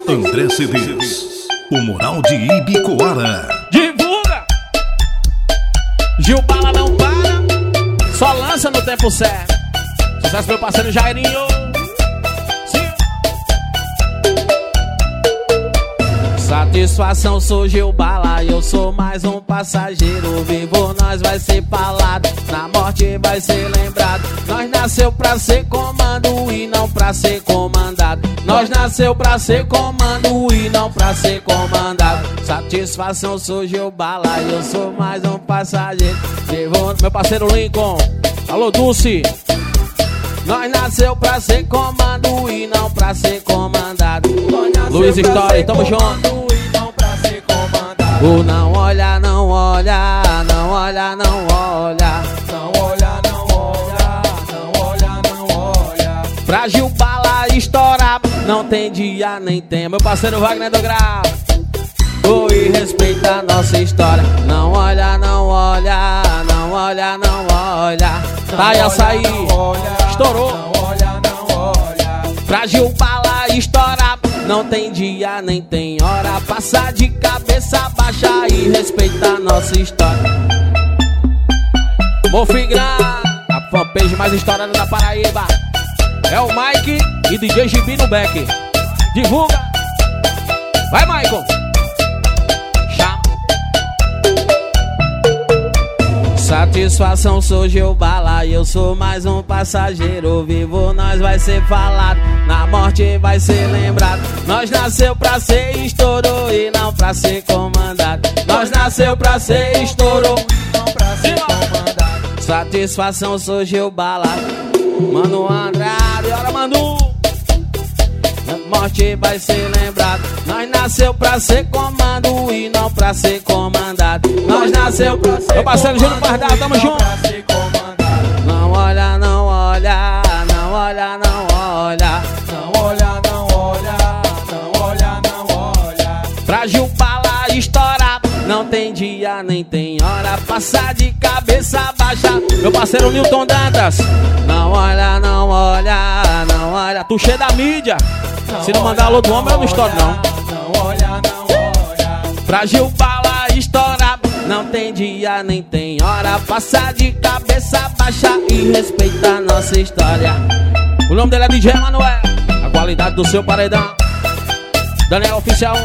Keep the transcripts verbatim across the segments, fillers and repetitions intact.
André C Ds, o Moral de Ibicoara. Divulga! Gil Bala não para, só lança no tempo certo. Sucesso meu parceiro Jairinho. Sim. Satisfação, sou Gil Bala, eu sou mais um passageiro. Vivo nós vai ser falado, na morte vai ser lembrado. Nós nasceu pra ser comando e não pra ser comandado. Nós nasceu pra ser comando e não pra ser comandado. Satisfação, sou Gil Bala, eu sou mais um passageiro. Vivo... Meu parceiro Lincoln, alô Dulce. Nós nasceu pra ser comando e não pra ser comandado. Luiz Story, tamo junto. O não olha, não olha, não olha, não olha. Não olha, não olha, não olha, não olha. Pra Gil Bala estourar, não tem dia nem tem. Meu parceiro Wagner do Grau. Oh, e respeita a nossa história. Não olha, não olha, não olha, não olha. Tá, e açaí, estourou. Não olha, não olha. Pra Gil Bala estourar, não tem dia nem tem hora. Passa de cabeça baixa e respeita a nossa história. Mofigram, a fanpage mais estourada da Paraíba. É o Mike e D J Gibi no back. Divulga. Vai, Michael. Satisfação, sou Gil Bala, eu sou mais um passageiro. Vivo nós vai ser falado, na morte vai ser lembrado. Nós nasceu pra ser estouro e não pra ser comandado. Nós nasceu pra ser estouro e não pra ser comandado. Satisfação, sou Gil Bala, Mano Andrade, ora Manu. Na morte vai ser lembrado. Nós nasceu pra ser comando e não pra ser comandado. Nós nasceu pra ser. Meu parceiro Júnior Pardal, tamo junto. Não olha, não olha, não olha, não olha. Não olha, não olha, não olha, não olha. Pra Gil Bala estourar, não tem dia nem tem hora. Passar de cabeça baixa. Meu parceiro Newton Dantas. Não olha, não olha, não olha. Tu cheio da mídia. Se não mandar alô do homem, eu não estouro, não. Não olha, não olha. Pra Gil Bala estourar, não tem dia nem tem hora. Passar de cabeça baixa e respeita a nossa história. O nome dele é D J Manuel. A qualidade do seu paredão. Daniel Oficial.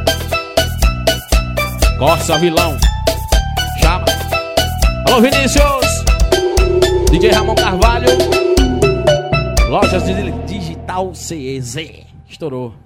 Corsa Vilão. Chama. Alô Vinícius. D J Ramon Carvalho. Lojas de Digital C E Z. Estourou.